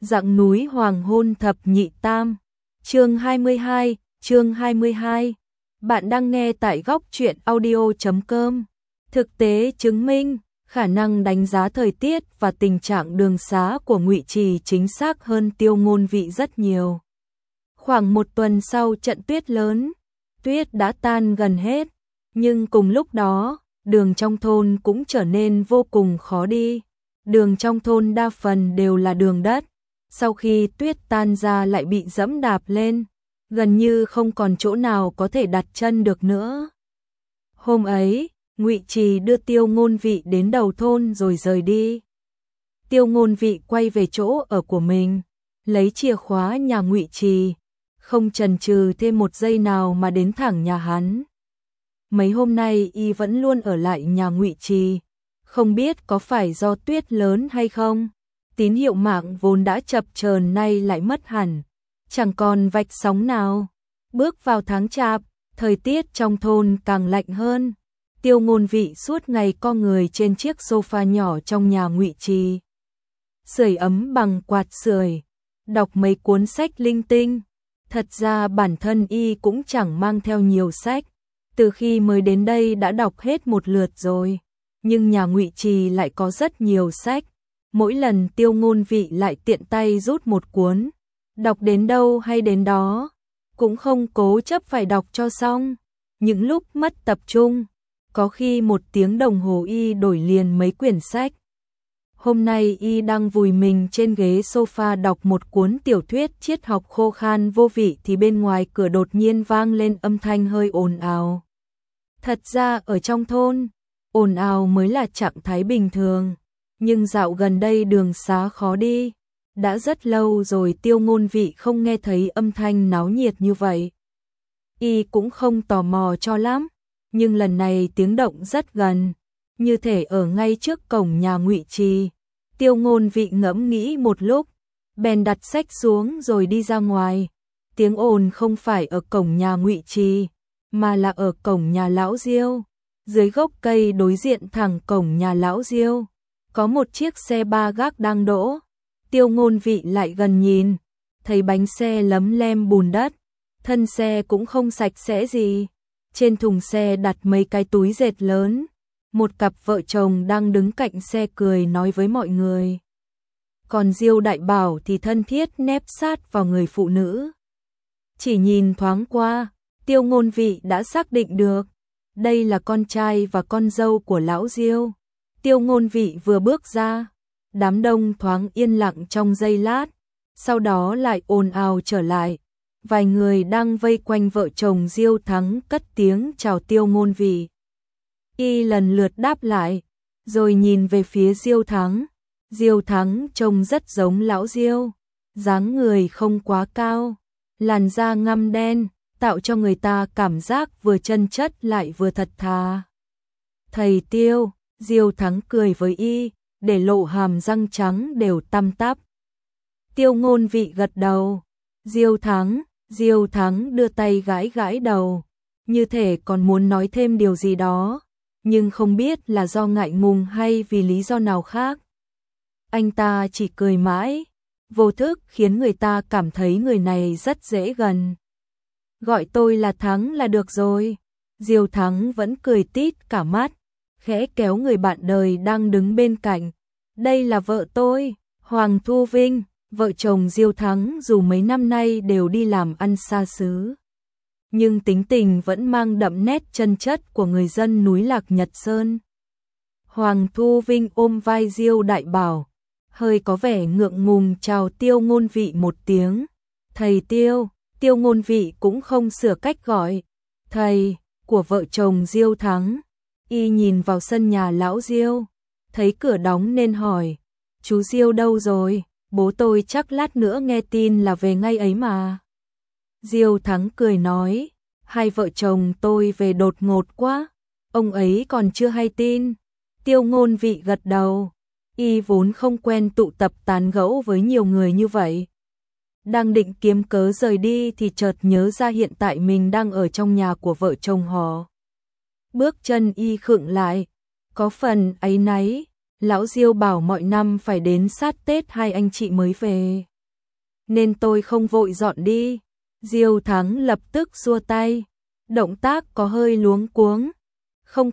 Dặng núi hoàng hôn thập nhị tam. Chương 22. Bạn đang nghe tại góc truyện audio.com. Thực tế chứng minh, khả năng đánh giá thời tiết và tình trạng đường xá của Ngụy Trì chính xác hơn Tiêu Ngôn Vị rất nhiều. Khoảng một tuần sau trận tuyết lớn, tuyết đã tan gần hết, nhưng cùng lúc đó, đường trong thôn cũng trở nên vô cùng khó đi. Đường trong thôn đa phần đều là đường đất, sau khi tuyết tan ra lại bị dẫm đạp lên, gần như không còn chỗ nào có thể đặt chân được nữa. Hôm ấy, Ngụy Trì đưa Tiêu Ngôn Vị đến đầu thôn rồi rời đi. Tiêu Ngôn Vị quay về chỗ ở của mình, lấy chìa khóa nhà Ngụy Trì, không chần chừ thêm một giây nào mà đến thẳng nhà hắn. Mấy hôm nay y vẫn luôn ở lại nhà Ngụy Trì, không biết có phải do tuyết lớn hay không, tín hiệu mạng vốn đã chập chờn nay lại mất hẳn, chẳng còn vạch sóng nào. Bước vào tháng Chạp, thời tiết trong thôn càng lạnh hơn. Tiêu Ngôn Vị suốt ngày co người trên chiếc sofa nhỏ trong nhà Ngụy Trì, sưởi ấm bằng quạt sưởi, đọc mấy cuốn sách linh tinh. Thật ra bản thân y cũng chẳng mang theo nhiều sách, từ khi mới đến đây đã đọc hết một lượt rồi, nhưng nhà Ngụy Trì lại có rất nhiều sách, mỗi lần Tiêu Ngôn Vị lại tiện tay rút một cuốn, đọc đến đâu hay đến đó, cũng không cố chấp phải đọc cho xong. Những lúc mất tập trung, có khi một tiếng đồng hồ y đổi liền mấy quyển sách. Hôm nay y đang vùi mình trên ghế sofa đọc một cuốn tiểu thuyết triết học khô khan vô vị thì bên ngoài cửa đột nhiên vang lên âm thanh hơi ồn ào. Thật ra ở trong thôn, ồn ào mới là trạng thái bình thường, nhưng dạo gần đây đường xá khó đi, đã rất lâu rồi Tiêu Ngôn Vị không nghe thấy âm thanh náo nhiệt như vậy. Y cũng không tò mò cho lắm, nhưng lần này tiếng động rất gần, như thể ở ngay trước cổng nhà Ngụy Trì. Tiêu Ngôn Vị ngẫm nghĩ một lúc, bèn đặt sách xuống rồi đi ra ngoài. Tiếng ồn không phải ở cổng nhà Ngụy Trì, mà là ở cổng nhà Lão Diêu. Dưới gốc cây đối diện thẳng cổng nhà Lão Diêu, có một chiếc xe ba gác đang đỗ. Tiêu Ngôn Vị lại gần nhìn, thấy bánh xe lấm lem bùn đất, thân xe cũng không sạch sẽ gì. Trên thùng xe đặt mấy cái túi dệt lớn. Một cặp vợ chồng đang đứng cạnh xe cười nói với mọi người. Còn Diêu Đại Bảo thì thân thiết nép sát vào người phụ nữ. Chỉ nhìn thoáng qua, Tiêu Ngôn Vị đã xác định được, đây là con trai và con dâu của Lão Diêu. Tiêu Ngôn Vị vừa bước ra, đám đông thoáng yên lặng trong giây lát, sau đó lại ồn ào trở lại. Vài người đang vây quanh vợ chồng Diêu Thắng cất tiếng chào Tiêu Ngôn Vị. Y lần lượt đáp lại, rồi nhìn về phía Diêu Thắng. Diêu Thắng trông rất giống Lão Diêu, dáng người không quá cao, làn da ngăm đen, tạo cho người ta cảm giác vừa chân chất lại vừa thật thà. Thầy Tiêu, Diêu Thắng cười với y, để lộ hàm răng trắng đều tăm tắp. Tiêu Ngôn Vị gật đầu. Diêu Thắng đưa tay gãi gãi đầu, như thể còn muốn nói thêm điều gì đó, nhưng không biết là do ngại ngùng hay vì lý do nào khác. Anh ta chỉ cười mãi, vô thức khiến người ta cảm thấy người này rất dễ gần. Gọi tôi là Thắng là được rồi. Diêu Thắng vẫn cười tít cả mắt, khẽ kéo người bạn đời đang đứng bên cạnh. Đây là vợ tôi, Hoàng Thu Vinh. Vợ chồng Diêu Thắng dù mấy năm nay đều đi làm ăn xa xứ, nhưng tính tình vẫn mang đậm nét chân chất của người dân núi Lạc Nhật Sơn. Hoàng Thu Vinh ôm vai Diêu Đại Bảo, hơi có vẻ ngượng ngùng chào Tiêu Ngôn Vị một tiếng. Thầy Tiêu. Tiêu Ngôn Vị cũng không sửa cách gọi thầy của vợ chồng Diêu Thắng. Y nhìn vào sân nhà Lão Diêu, thấy cửa đóng nên hỏi, chú Diêu đâu rồi? Bố tôi chắc lát nữa nghe tin là về ngay ấy mà. Diêu Thắng cười nói, hai vợ chồng tôi về đột ngột quá, ông ấy còn chưa hay tin. Tiêu Ngôn Vị gật đầu, y vốn không quen tụ tập tán gẫu với nhiều người như vậy. Đang định kiếm cớ rời đi thì chợt nhớ ra hiện tại mình đang ở trong nhà của vợ chồng họ. Bước chân y khựng lại, có phần áy náy. Lão Diêu bảo mọi năm phải đến sát Tết hai anh chị mới về. nên tôi không vội dọn đi. Diêu Thắng lập tức xua tay, động tác có hơi luống cuống. Không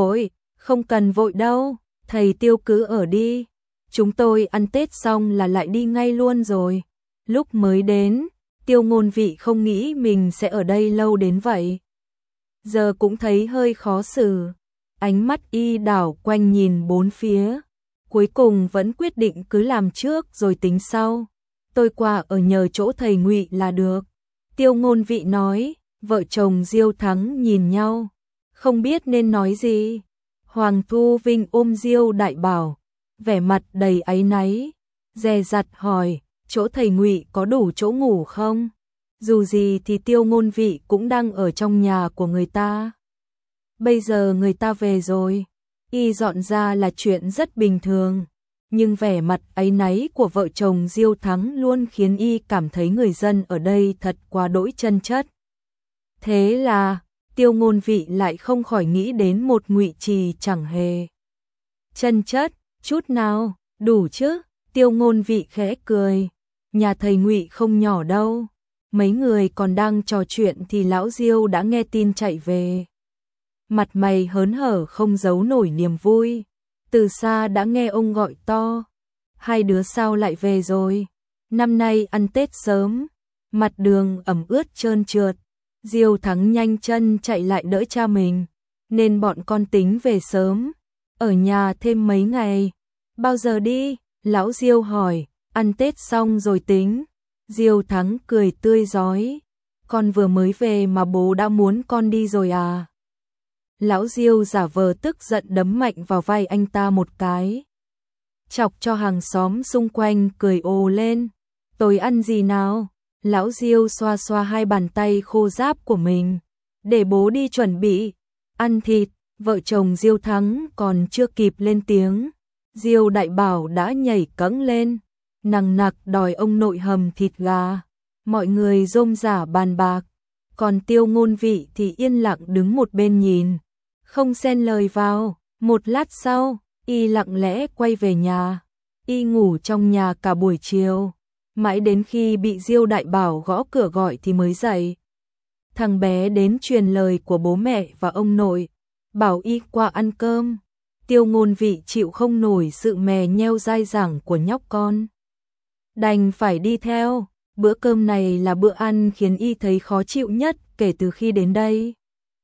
cần vội đâu, thầy Tiêu cứ ở đi. Chúng tôi ăn Tết xong là lại đi ngay luôn rồi. Lúc mới đến, Tiêu Ngôn Vị không nghĩ mình sẽ ở đây lâu đến vậy. Giờ cũng thấy hơi khó xử. Ánh mắt y đảo quanh nhìn bốn phía. Cuối cùng vẫn quyết định cứ làm trước rồi tính sau. Tôi qua ở nhờ chỗ thầy Ngụy là được. Tiêu Ngôn Vị nói. Vợ chồng Diêu Thắng nhìn nhau, không biết nên nói gì. Hoàng Thu Vinh ôm Diêu Đại Bảo, vẻ mặt đầy áy náy, dè dặt hỏi, chỗ thầy Ngụy có đủ chỗ ngủ không? Dù gì thì Tiêu Ngôn Vị cũng đang ở trong nhà của người ta. Bây giờ người ta về rồi, y dọn ra là chuyện rất bình thường. Nhưng vẻ mặt áy náy của vợ chồng Diêu Thắng luôn khiến y cảm thấy người dân ở đây thật quá đỗi chân chất. Thế là, Tiêu Ngôn Vị lại không khỏi nghĩ đến một Ngụy Trì chẳng hề chân chất chút nào, đủ chứ? Tiêu Ngôn Vị khẽ cười, nhà thầy Ngụy không nhỏ đâu. Mấy người còn đang trò chuyện thì lão Diêu đã nghe tin chạy về. Mặt mày hớn hở không giấu nổi niềm vui, từ xa đã nghe ông gọi to, hai đứa sao lại về rồi? Năm nay ăn Tết sớm, mặt đường ẩm ướt trơn trượt. Diêu Thắng nhanh chân chạy lại đỡ cha mình, nên bọn con tính về sớm, ở nhà thêm mấy ngày. Bao giờ đi? Lão Diêu hỏi, ăn Tết xong rồi tính. Diêu Thắng cười tươi rói, con vừa mới về mà bố đã muốn con đi rồi à? Lão Diêu giả vờ tức giận đấm mạnh vào vai anh ta một cái, chọc cho hàng xóm xung quanh cười ồ lên. Tôi ăn gì nào? Lão Diêu xoa xoa hai bàn tay khô ráp của mình, để bố đi chuẩn bị. Ăn thịt. Vợ chồng Diêu Thắng còn chưa kịp lên tiếng, Diêu Đại Bảo đã nhảy cẫng lên, nằng nặc đòi ông nội hầm thịt gà. Mọi người rôm rả bàn bạc, còn Tiêu Ngôn Vị thì yên lặng đứng một bên nhìn, không xen lời vào. Một lát sau, y lặng lẽ quay về nhà. Y ngủ trong nhà cả buổi chiều, mãi đến khi bị Diêu Đại Bảo gõ cửa gọi thì mới dậy. Thằng bé đến truyền lời của bố mẹ và ông nội, bảo y qua ăn cơm. Tiêu Ngôn Vị chịu không nổi sự mè nheo dai dẳng của nhóc con, đành phải đi theo. Bữa cơm này là bữa ăn khiến y thấy khó chịu nhất kể từ khi đến đây.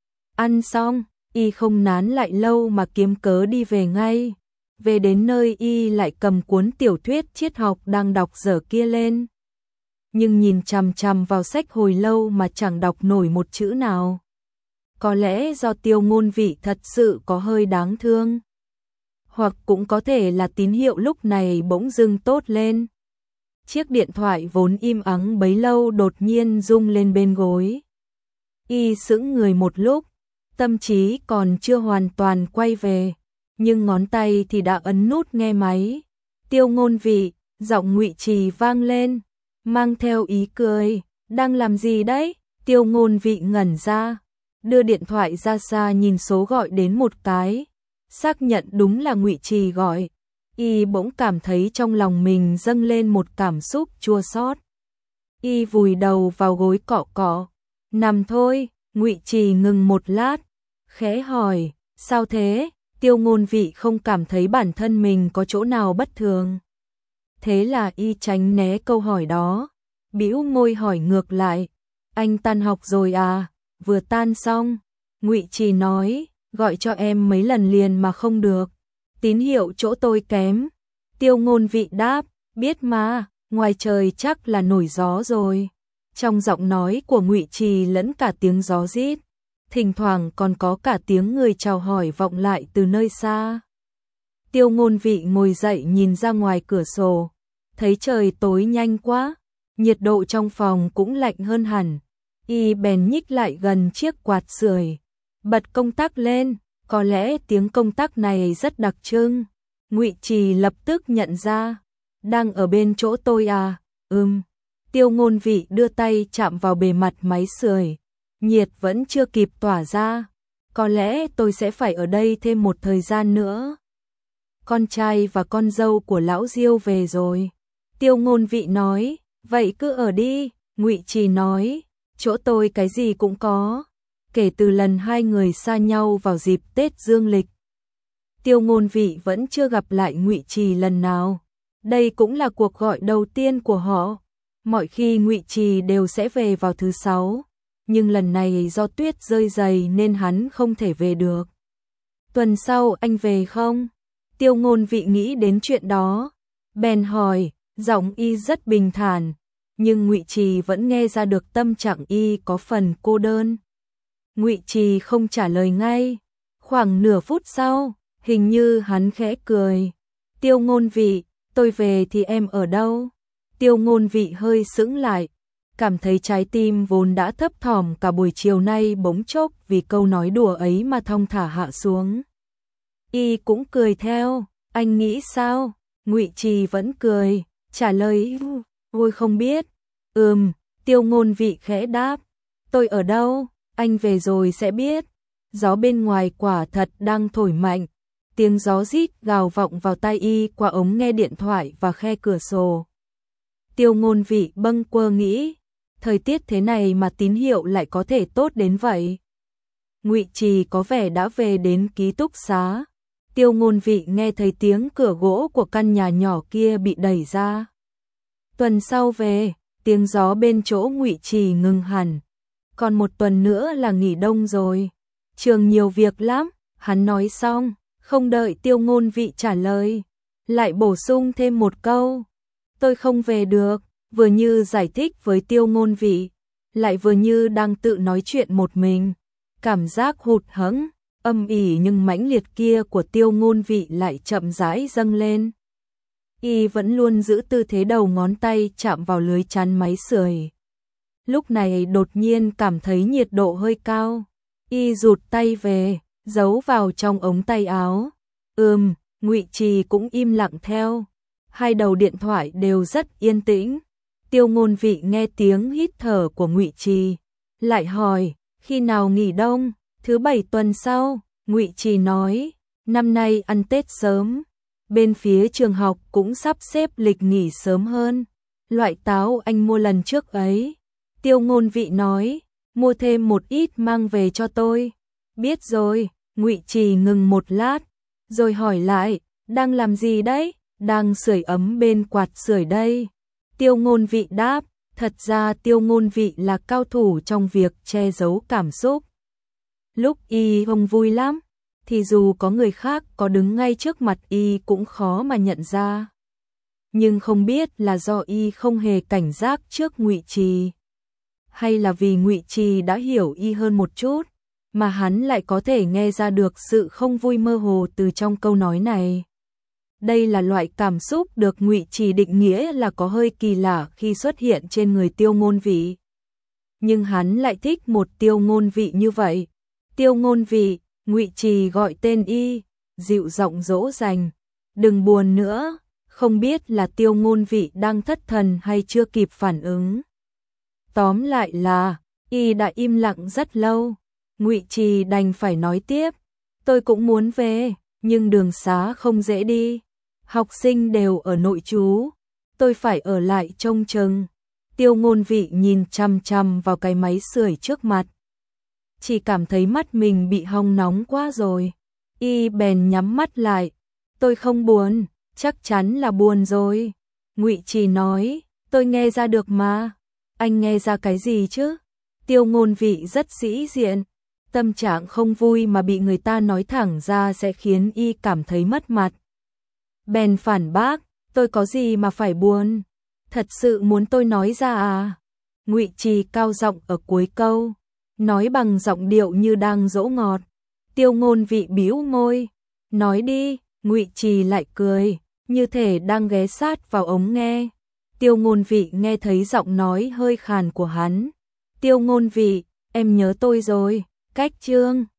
Ăn xong, y không nán lại lâu mà kiếm cớ đi về ngay. Về đến nơi y lại cầm cuốn tiểu thuyết triết học đang đọc dở kia lên. Nhưng nhìn chằm chằm vào sách hồi lâu mà chẳng đọc nổi một chữ nào. Có lẽ do Tiêu Ngôn Vị thật sự có hơi đáng thương, hoặc cũng có thể là tín hiệu lúc này bỗng dưng tốt lên. Chiếc điện thoại vốn im ắng bấy lâu đột nhiên rung lên bên gối. Y sững người một lúc, tâm trí còn chưa hoàn toàn quay về, nhưng ngón tay thì đã ấn nút nghe máy. Tiêu Ngôn Vị, giọng Ngụy Trì vang lên, mang theo ý cười. Đang làm gì đấy? Tiêu Ngôn Vị ngẩn ra, đưa điện thoại ra xa nhìn số gọi đến một cái, xác nhận đúng là Ngụy Trì gọi. Y bỗng cảm thấy trong lòng mình dâng lên một cảm xúc chua xót. Y vùi đầu vào gối cọ cọ, nằm thôi. Ngụy Trì ngừng một lát, khẽ hỏi, sao thế? Tiêu Ngôn Vị không cảm thấy bản thân mình có chỗ nào bất thường. Thế là y tránh né câu hỏi đó, bĩu môi hỏi ngược lại, anh tan học rồi à? Vừa tan xong. Ngụy Trì nói, gọi cho em mấy lần liền mà không được, tín hiệu chỗ tôi kém. Tiêu Ngôn Vị đáp, biết mà, ngoài trời chắc là nổi gió rồi. Trong giọng nói của Ngụy Trì lẫn cả tiếng gió rít, thỉnh thoảng còn có cả tiếng người chào hỏi vọng lại từ nơi xa. Tiêu Ngôn Vị ngồi dậy nhìn ra ngoài cửa sổ, thấy trời tối nhanh quá, nhiệt độ trong phòng cũng lạnh hơn hẳn. Y bèn nhích lại gần chiếc quạt sưởi, bật công tắc lên, có lẽ tiếng công tắc này rất đặc trưng. Ngụy Trì lập tức nhận ra, đang ở bên chỗ tôi à? Tiêu Ngôn Vị đưa tay chạm vào bề mặt máy sưởi, nhiệt vẫn chưa kịp tỏa ra, có lẽ tôi sẽ phải ở đây thêm một thời gian nữa. Con trai và con dâu của lão Diêu về rồi. Tiêu Ngôn Vị nói, Vậy cứ ở đi, Ngụy Trì nói, chỗ tôi cái gì cũng có. Kể từ lần hai người xa nhau vào dịp Tết dương lịch, Tiêu Ngôn Vị vẫn chưa gặp lại Ngụy Trì lần nào. Đây cũng là cuộc gọi đầu tiên của họ. Mọi khi Ngụy Trì đều sẽ về vào thứ Sáu, nhưng lần này do tuyết rơi dày nên hắn không thể về được. Tuần sau anh về không? Tiêu Ngôn Vị nghĩ đến chuyện đó, bèn hỏi, giọng y rất bình thản, nhưng Ngụy Trì vẫn nghe ra được tâm trạng y có phần cô đơn. Ngụy Trì không trả lời ngay. Khoảng nửa phút sau, hình như hắn khẽ cười. Tiêu Ngôn Vị, tôi về thì em ở đâu? Tiêu Ngôn Vị hơi sững lại, cảm thấy trái tim vốn đã thấp thỏm cả buổi chiều nay bỗng chốc vì câu nói đùa ấy mà thong thả hạ xuống. Y cũng cười theo, anh nghĩ sao? Ngụy Trì vẫn cười, trả lời, tôi không biết. Tiêu Ngôn Vị khẽ đáp, tôi ở đâu? Anh về rồi sẽ biết. Gió bên ngoài quả thật đang thổi mạnh, tiếng gió rít gào vọng vào tai y qua ống nghe điện thoại và khe cửa sổ. Tiêu Ngôn Vị bâng quơ nghĩ, thời tiết thế này mà tín hiệu lại có thể tốt đến vậy. Ngụy Trì có vẻ đã về đến ký túc xá. Tiêu Ngôn Vị nghe thấy tiếng cửa gỗ của căn nhà nhỏ kia bị đẩy ra. Tuần sau về, tiếng gió bên chỗ Ngụy Trì ngừng hẳn. Còn một tuần nữa là nghỉ đông rồi. Trường nhiều việc lắm, hắn nói xong, không đợi Tiêu Ngôn Vị trả lời, lại bổ sung thêm một câu. Tôi không về được, vừa như giải thích với Tiêu Ngôn Vị, lại vừa như đang tự nói chuyện một mình. Cảm giác hụt hẫng, âm ỉ nhưng mãnh liệt kia của Tiêu Ngôn Vị lại chậm rãi dâng lên. Y vẫn luôn giữ tư thế đầu ngón tay chạm vào lưới chắn máy sưởi. Lúc này đột nhiên cảm thấy nhiệt độ hơi cao. Y rụt tay về, giấu vào trong ống tay áo. Ngụy Trì cũng im lặng theo. Hai đầu điện thoại đều rất yên tĩnh. Tiêu Ngôn Vị nghe tiếng hít thở của Ngụy Trì, lại hỏi, khi nào nghỉ đông? Thứ Bảy tuần sau. Ngụy Trì nói, năm nay ăn Tết sớm. Bên phía trường học cũng sắp xếp lịch nghỉ sớm hơn. Loại táo anh mua lần trước ấy. Tiêu Ngôn Vị nói, mua thêm một ít mang về cho tôi. Biết rồi. Ngụy Trì ngừng một lát, rồi hỏi lại, đang làm gì đấy? Đang sưởi ấm bên quạt sưởi đây. Tiêu Ngôn Vị đáp, thật ra Tiêu Ngôn Vị là cao thủ trong việc che giấu cảm xúc. Lúc y không vui lắm, thì dù có người khác có đứng ngay trước mặt y cũng khó mà nhận ra. Nhưng không biết là do y không hề cảnh giác trước Ngụy Trì, hay là vì Ngụy Trì đã hiểu y hơn một chút, mà hắn lại có thể nghe ra được sự không vui mơ hồ từ trong câu nói này. Đây là loại cảm xúc được Ngụy Trì định nghĩa là có hơi kỳ lạ khi xuất hiện trên người Tiêu Ngôn Vị. Nhưng hắn lại thích một Tiêu Ngôn Vị như vậy. Tiêu Ngôn Vị, Ngụy Trì gọi tên y, dịu giọng dỗ dành. Đừng buồn nữa, không biết là Tiêu Ngôn Vị đang thất thần hay chưa kịp phản ứng. Tóm lại là, y đã im lặng rất lâu. Ngụy Trì đành phải nói tiếp, tôi cũng muốn về, nhưng đường xá không dễ đi. Học sinh đều ở nội trú, tôi phải ở lại trông chừng. Tiêu Ngôn Vị nhìn chằm chằm vào cái máy sưởi trước mặt, chỉ cảm thấy mắt mình bị hong nóng quá rồi. Y bèn nhắm mắt lại, tôi không buồn, chắc chắn là buồn rồi. Ngụy Trì nói, tôi nghe ra được mà. Anh nghe ra cái gì chứ? Tiêu Ngôn Vị rất sĩ diện, tâm trạng không vui mà bị người ta nói thẳng ra sẽ khiến y cảm thấy mất mặt. Bèn phản bác, tôi có gì mà phải buồn? Thật sự muốn tôi nói ra à? Ngụy Trì cao giọng ở cuối câu, nói bằng giọng điệu như đang dỗ ngọt. Tiêu Ngôn Vị bĩu môi, nói đi. Ngụy Trì lại cười, như thể đang ghé sát vào ống nghe. Tiêu Ngôn Vị nghe thấy giọng nói hơi khàn của hắn. Tiêu Ngôn Vị, em nhớ tôi rồi. Cách chương